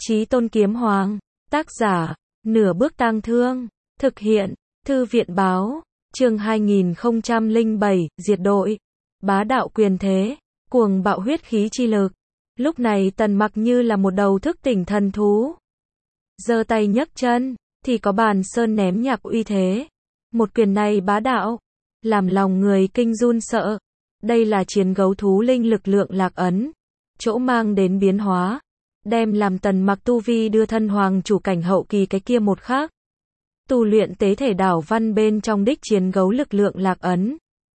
Chí Tôn Kiếm Hoàng. Tác giả, Nửa Bước Tang Thương. Thực hiện, Thư viện Báo. Chương 2007, Diệt đội. Bá đạo quyền thế, cuồng bạo huyết khí chi lực. Lúc này Tần Mặc như là một đầu thức tỉnh thần thú. Giơ tay nhấc chân, thì có bàn sơn ném nhạc uy thế. Một quyền này bá đạo, làm lòng người kinh run sợ. Đây là chiến gấu thú linh lực lượng lạc ấn, chỗ mang đến biến hóa, đem làm Tần Mặc tu vi đưa thân hoàng chủ cảnh hậu kỳ cái kia một khác. Tu luyện tế thể đảo văn bên trong đích chiến gấu lực lượng lạc ấn,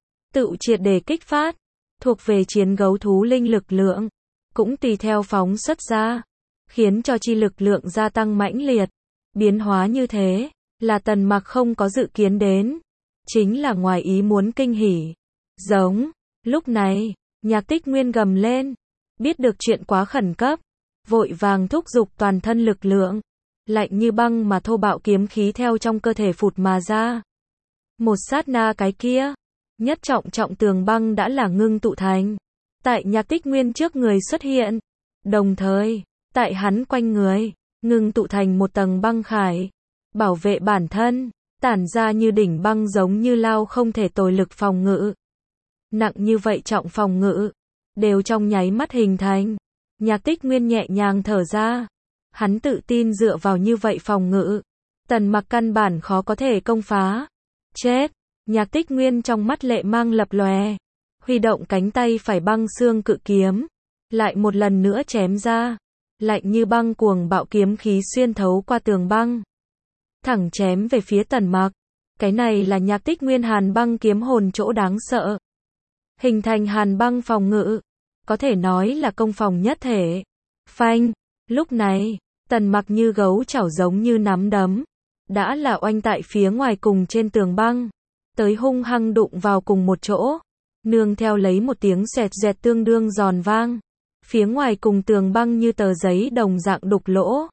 tự triệt để kích phát, thuộc về chiến gấu thú linh lực lượng, cũng tùy theo phóng xuất ra, khiến cho chi lực lượng gia tăng mãnh liệt. Biến hóa như thế, là Tần Mặc không có dự kiến đến, chính là ngoài ý muốn kinh hỉ. Giống, lúc này, Nhạc Tích Nguyên gầm lên, biết được chuyện quá khẩn cấp, vội vàng thúc giục toàn thân lực lượng, lạnh như băng mà thô bạo kiếm khí theo trong cơ thể phụt mà ra. Một sát na cái kia, nhất trọng tường băng đã là ngưng tụ thành, tại Nhạc Tích Nguyên trước người xuất hiện, đồng thời, tại hắn quanh người, ngưng tụ thành một tầng băng khải, bảo vệ bản thân, tản ra như đỉnh băng giống như lao không thể tồi lực phòng ngự. Nặng như vậy trọng phòng ngự, đều trong nháy mắt hình thành. Nhạc Tích Nguyên nhẹ nhàng thở ra, hắn tự tin dựa vào như vậy phòng ngự, Tần Mặc căn bản khó có thể công phá. Chết! Nhạc Tích Nguyên trong mắt lệ mang lập lòe, huy động cánh tay phải băng xương cự kiếm, lại một lần nữa chém ra, lạnh như băng cuồng bạo kiếm khí xuyên thấu qua tường băng, thẳng chém về phía Tần Mặc. Cái này là Nhạc Tích Nguyên hàn băng kiếm hồn chỗ đáng sợ, hình thành hàn băng phòng ngự, có thể nói là công phòng nhất thể. Phanh! Lúc này, Tần Mặc như gấu chảo giống như nắm đấm, đã là oanh tại phía ngoài cùng trên tường băng, tới hung hăng đụng vào cùng một chỗ, nương theo lấy một tiếng xoẹt xoẹt tương đương giòn vang, phía ngoài cùng tường băng như tờ giấy đồng dạng đục lỗ.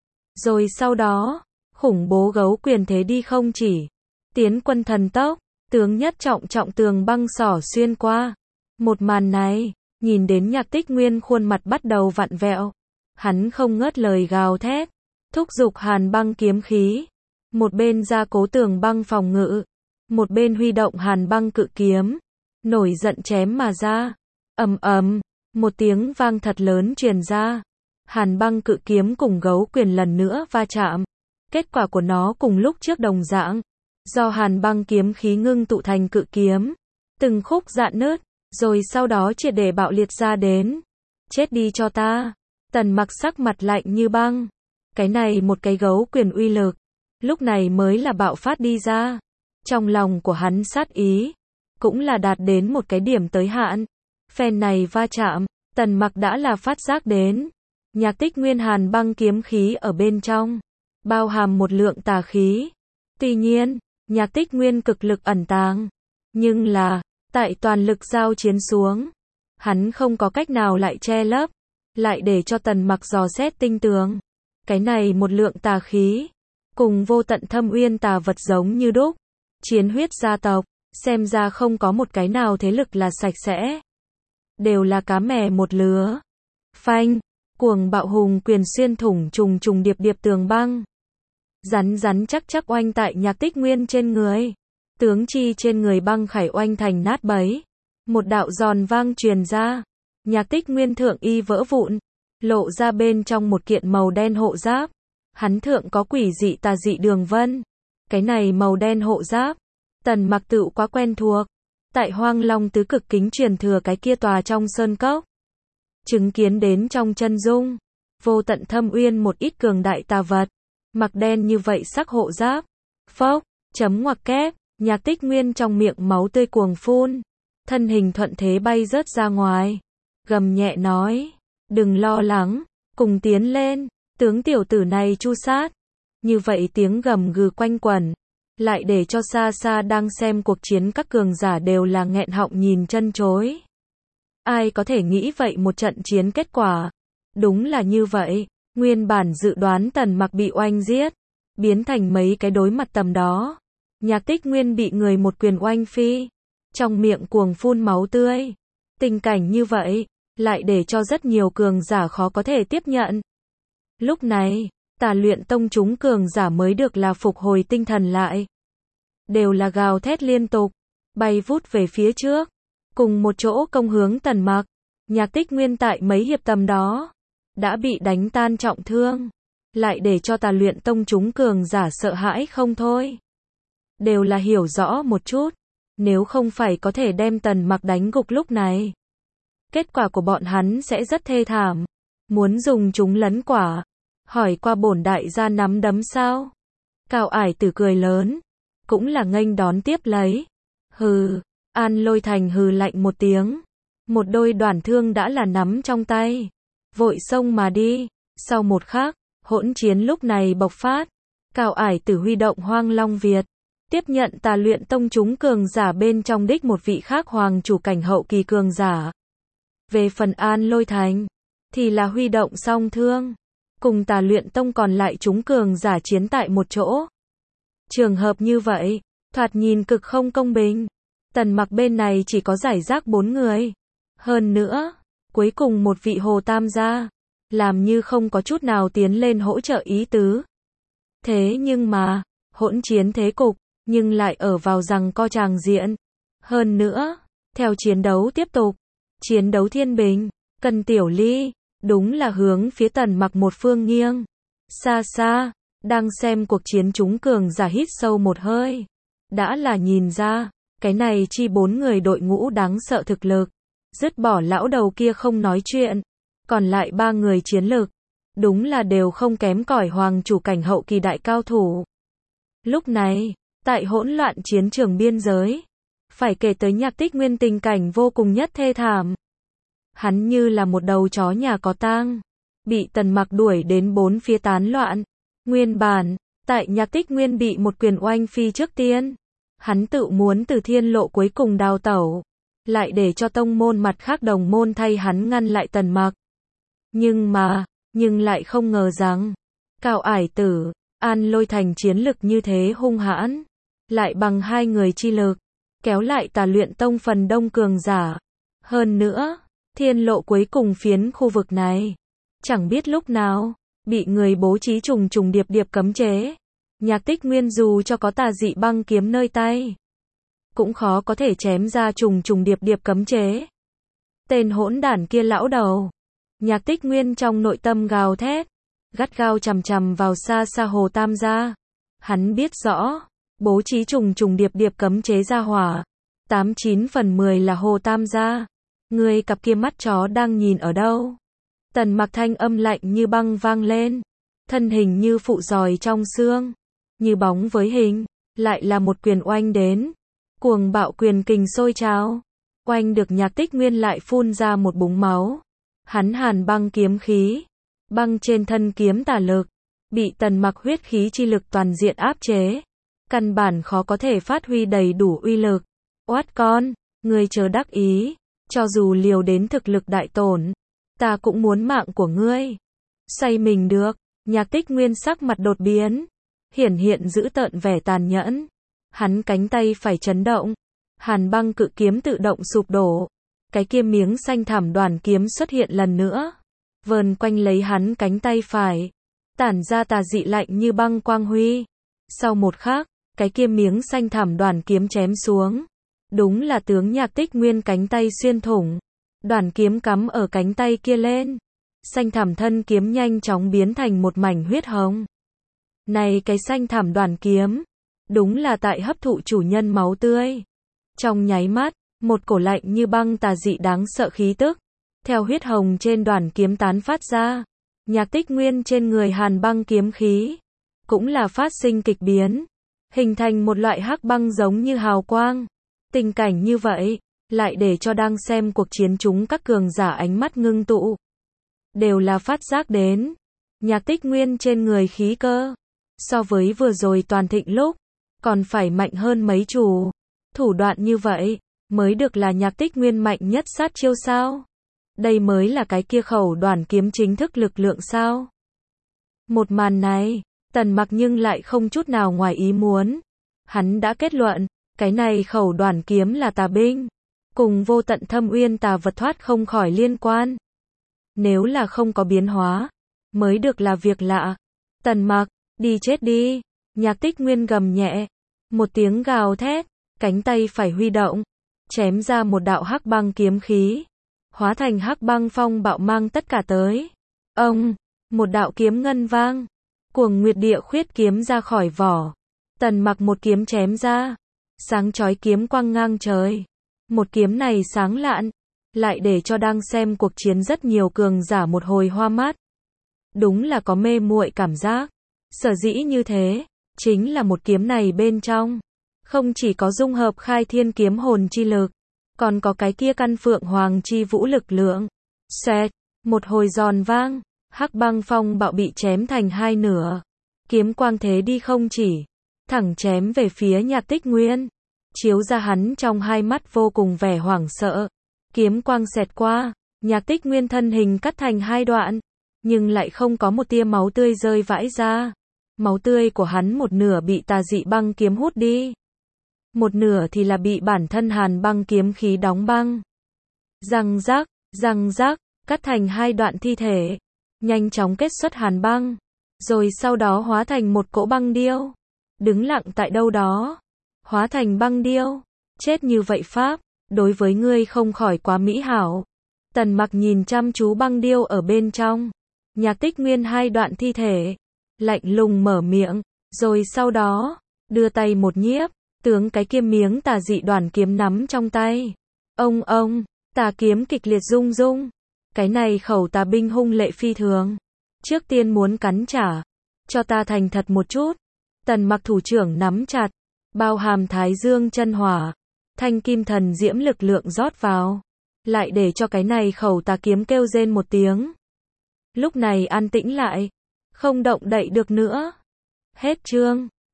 Rồi sau đó, khủng bố gấu quyền thế đi không chỉ, tiến quân thần tốc, tướng nhất trọng tường băng xỏ xuyên qua. Một màn này, nhìn đến Nhạc Tích Nguyên khuôn mặt bắt đầu vặn vẹo, hắn không ngớt lời gào thét, thúc giục hàn băng kiếm khí, một bên gia cố tường băng phòng ngự, một bên huy động hàn băng cự kiếm, nổi giận chém mà ra. Ầm ầm, một tiếng vang thật lớn truyền ra, hàn băng cự kiếm cùng gấu quyền lần nữa va chạm. Kết quả của nó cùng lúc trước đồng dạng, do hàn băng kiếm khí ngưng tụ thành cự kiếm, từng khúc rạn nứt, rồi sau đó triệt để bạo liệt ra đến. Chết đi cho ta! Tần Mặc sắc mặt lạnh như băng. Cái này một cái gấu quyền uy lực, lúc này mới là bạo phát đi ra. Trong lòng của hắn sát ý, cũng là đạt đến một cái điểm tới hạn. Phen này va chạm, Tần Mặc đã là phát giác đến. Nhạc Tích Nguyên hàn băng kiếm khí ở bên trong, bao hàm một lượng tà khí. Tuy nhiên, Nhạc Tích Nguyên cực lực ẩn tàng, nhưng là, tại toàn lực giao chiến xuống, hắn không có cách nào lại che lấp, lại để cho Tần Mặc dò xét tinh tường. Cái này một lượng tà khí, cùng vô tận thâm uyên tà vật giống như đúc. Chiến huyết gia tộc, xem ra không có một cái nào thế lực là sạch sẽ. Đều là cá mè một lứa. Phanh, cuồng bạo hùng quyền xuyên thủng trùng điệp tường băng. Rắn chắc oanh tại Nhạc Tích Nguyên trên người. Tướng chi trên người băng khải oanh thành nát bấy. Một đạo giòn vang truyền ra. Nhạc Tích Nguyên thượng y vỡ vụn, lộ ra bên trong một kiện màu đen hộ giáp. Hắn thượng có quỷ dị tà dị đường vân. Cái này màu đen hộ giáp, Tần Mặc tự quá quen thuộc. Tại Hoang Long tứ cực kính truyền thừa cái kia tòa trong sơn cốc, chứng kiến đến trong chân dung, vô tận thâm uyên một ít cường đại tà vật, mặc đen như vậy sắc hộ giáp. Phốc, chấm ngoặc kép, Nhạc Tích Nguyên trong miệng máu tươi cuồng phun, thân hình thuận thế bay rớt ra ngoài, gầm nhẹ nói, đừng lo lắng, cùng tiến lên, tướng tiểu tử này chu sát. Như vậy tiếng gầm gừ quanh quẩn, lại để cho xa xa đang xem cuộc chiến các cường giả đều là nghẹn họng nhìn chân chối. Ai có thể nghĩ vậy một trận chiến kết quả? Đúng là như vậy, nguyên bản dự đoán Tần Mặc bị oanh giết, biến thành mấy cái đối mặt tầm đó. Nhạc Tích Nguyên bị người một quyền oanh phi, trong miệng cuồng phun máu tươi. Tình cảnh như vậy, lại để cho rất nhiều cường giả khó có thể tiếp nhận. Lúc này, Tà Luyện Tông chúng cường giả mới được là phục hồi tinh thần lại. Đều là gào thét liên tục, bay vút về phía trước, cùng một chỗ công hướng Tần Mặc. Nhạc Tích Nguyên tại mấy hiệp tầm đó, đã bị đánh tan trọng thương, lại để cho Tà Luyện Tông chúng cường giả sợ hãi không thôi. Đều là hiểu rõ một chút, nếu không phải có thể đem Tần Mặc đánh gục lúc này, kết quả của bọn hắn sẽ rất thê thảm. Muốn dùng chúng lấn quả, hỏi qua bổn đại gia nắm đấm sao? Cao Ải Tử cười lớn, cũng là nghênh đón tiếp lấy. Hừ, An Lôi Thành hừ lạnh một tiếng, một đôi đoản thương đã là nắm trong tay, vội xông mà đi. Sau một khắc, hỗn chiến lúc này bộc phát. Cao Ải Tử huy động Hoang Long Việt, tiếp nhận Tà Luyện Tông chúng cường giả bên trong đích một vị khác hoàng chủ cảnh hậu kỳ cường giả. Về phần An Lôi Thành, thì là huy động song thương, cùng Tà Luyện Tông còn lại chúng cường giả chiến tại một chỗ. Trường hợp như vậy, thoạt nhìn cực không công bình. Tần Mặc bên này chỉ có giải rác 4 người. Hơn nữa, cuối cùng một vị Hồ Tam gia, làm như không có chút nào tiến lên hỗ trợ ý tứ. Thế nhưng mà, hỗn chiến thế cục, nhưng lại ở vào rằng co tràng diện. Hơn nữa, theo chiến đấu tiếp tục, chiến đấu thiên bình, Cần Tiểu Ly, đúng là hướng phía Tần Mặc một phương nghiêng. Xa xa, đang xem cuộc chiến chúng cường giả hít sâu một hơi. Đã là nhìn ra, cái này chi 4 người đội ngũ đáng sợ thực lực. Dứt bỏ lão đầu kia không nói chuyện, còn lại 3 người chiến lực, đúng là đều không kém cỏi hoàng chủ cảnh hậu kỳ đại cao thủ. Lúc này, tại hỗn loạn chiến trường biên giới, phải kể tới Nhạc Tích Nguyên tình cảnh vô cùng nhất thê thảm. Hắn như là một đầu chó nhà có tang, bị Tần Mặc đuổi đến bốn phía tán loạn. Nguyên bản, tại Nhạc Tích Nguyên bị một quyền oanh phi trước tiên, hắn tự muốn từ thiên lộ cuối cùng đào tẩu, lại để cho tông môn mặt khác đồng môn thay hắn ngăn lại Tần Mặc. Nhưng lại không ngờ rằng, Cao Ải Tử, An Lôi Thành chiến lực như thế hung hãn, lại bằng 2 người chi lực, kéo lại Tà Luyện Tông phần đông cường giả. Hơn nữa, thiên lộ cuối cùng phiến khu vực này, chẳng biết lúc nào, bị người bố trí trùng trùng điệp điệp cấm chế. Nhạc Tích Nguyên dù cho có tà dị băng kiếm nơi tay, cũng khó có thể chém ra trùng trùng điệp điệp cấm chế. Tên hỗn đản kia lão đầu. Nhạc Tích Nguyên trong nội tâm gào thét, gắt gao chằm chằm vào xa xa Hồ Tam gia. Hắn biết rõ, bố trí trùng trùng điệp điệp cấm chế ra hỏa, 89 phần 10 là Hồ Tam gia. Người cặp kia mắt chó đang nhìn ở đâu? Tần Mặc thanh âm lạnh như băng vang lên, thân hình như phụ giòi trong xương, như bóng với hình, lại là một quyền oanh đến. Cuồng bạo quyền kình sôi trào, oanh được Nhạc Tích Nguyên lại phun ra một búng máu. Hắn hàn băng kiếm khí, băng trên thân kiếm tà lực, bị Tần Mặc huyết khí chi lực toàn diện áp chế, căn bản khó có thể phát huy đầy đủ uy lực. Oát con, ngươi chớ đắc ý, cho dù liều đến thực lực đại tổn, ta cũng muốn mạng của ngươi. Say mình được. Nhạc Tích Nguyên sắc mặt đột biến, hiển hiện giữ tợn vẻ tàn nhẫn. Hắn cánh tay phải chấn động, hàn băng cự kiếm tự động sụp đổ. Cái kia miếng xanh thảm đoàn kiếm xuất hiện lần nữa, vờn quanh lấy hắn cánh tay phải, tản ra tà dị lạnh như băng quang huy. Sau một khắc, cái kia miếng xanh thảm đoàn kiếm chém xuống, đúng là tướng Nhạc Tích Nguyên cánh tay xuyên thủng. Đoàn kiếm cắm ở cánh tay kia lên, xanh thảm thân kiếm nhanh chóng biến thành một mảnh huyết hồng. Này cái xanh thảm đoàn kiếm, đúng là tại hấp thụ chủ nhân máu tươi. Trong nháy mắt, một cổ lạnh như băng tà dị đáng sợ khí tức, theo huyết hồng trên đoàn kiếm tán phát ra. Nhạc Tích Nguyên trên người hàn băng kiếm khí, cũng là phát sinh kịch biến, hình thành một loại hắc băng giống như hào quang. Tình cảnh như vậy, lại để cho đang xem cuộc chiến chúng các cường giả ánh mắt ngưng tụ. Đều là phát giác đến, Nhạc Tích Nguyên trên người khí cơ, so với vừa rồi toàn thịnh lúc, còn phải mạnh hơn mấy chủ. Thủ đoạn như vậy, mới được là Nhạc Tích Nguyên mạnh nhất sát chiêu sao? Đây mới là cái kia khẩu đoàn kiếm chính thức lực lượng sao? Một màn này, Tần Mặc nhưng lại không chút nào ngoài ý muốn. Hắn đã kết luận, cái này khẩu đoàn kiếm là tà binh, cùng vô tận thâm uyên tà vật thoát không khỏi liên quan. Nếu là không có biến hóa, mới được là việc lạ. Tần Mặc, đi chết đi. Nhạc Tích Nguyên gầm nhẹ. Một tiếng gào thét, cánh tay phải huy động, chém ra một đạo hắc băng kiếm khí, hóa thành hắc băng phong bạo mang tất cả tới. Ông, một đạo kiếm ngân vang, Cuồng Nguyệt Địa Khuyết kiếm ra khỏi vỏ. Tần Mặc một kiếm chém ra, sáng chói kiếm quang ngang trời. Một kiếm này sáng lạn, lại để cho đang xem cuộc chiến rất nhiều cường giả một hồi hoa mắt. Đúng là có mê muội cảm giác. Sở dĩ như thế, chính là một kiếm này bên trong, không chỉ có dung hợp khai thiên kiếm hồn chi lực, còn có cái kia căn phượng hoàng chi vũ lực lượng. Xẹt, một hồi giòn vang, hắc băng phong bạo bị chém thành hai nửa. Kiếm quang thế đi không chỉ, thẳng chém về phía Nhạc Tích Nguyên, chiếu ra hắn trong hai mắt vô cùng vẻ hoảng sợ. Kiếm quang xẹt qua, Nhạc Tích Nguyên thân hình cắt thành hai đoạn, nhưng lại không có một tia máu tươi rơi vãi ra. Máu tươi của hắn một nửa bị tà dị băng kiếm hút đi, một nửa thì là bị bản thân hàn băng kiếm khí đóng băng. Răng rác, cắt thành hai đoạn thi thể, nhanh chóng kết xuất hàn băng, rồi sau đó hóa thành một cỗ băng điêu, đứng lặng tại đâu đó, hóa thành băng điêu. Chết như vậy pháp, đối với ngươi không khỏi quá mỹ hảo. Tần Mặc nhìn chăm chú băng điêu ở bên trong, Nhạc Tích Nguyên hai đoạn thi thể, lạnh lùng mở miệng, rồi sau đó, đưa tay một nhiếp, tướng cái kia miếng tà dị đoàn kiếm nắm trong tay. Ông, tà kiếm kịch liệt rung rung. Cái này khẩu tà binh hung lệ phi thường. Trước tiên muốn cắn trả. Cho ta thành thật một chút. Tần Mặc thủ trưởng nắm chặt, bao hàm thái dương chân hỏa, thanh kim thần diễm lực lượng rót vào, lại để cho cái này khẩu tà kiếm kêu rên một tiếng. Lúc này an tĩnh lại, không động đậy được nữa. Hết chương.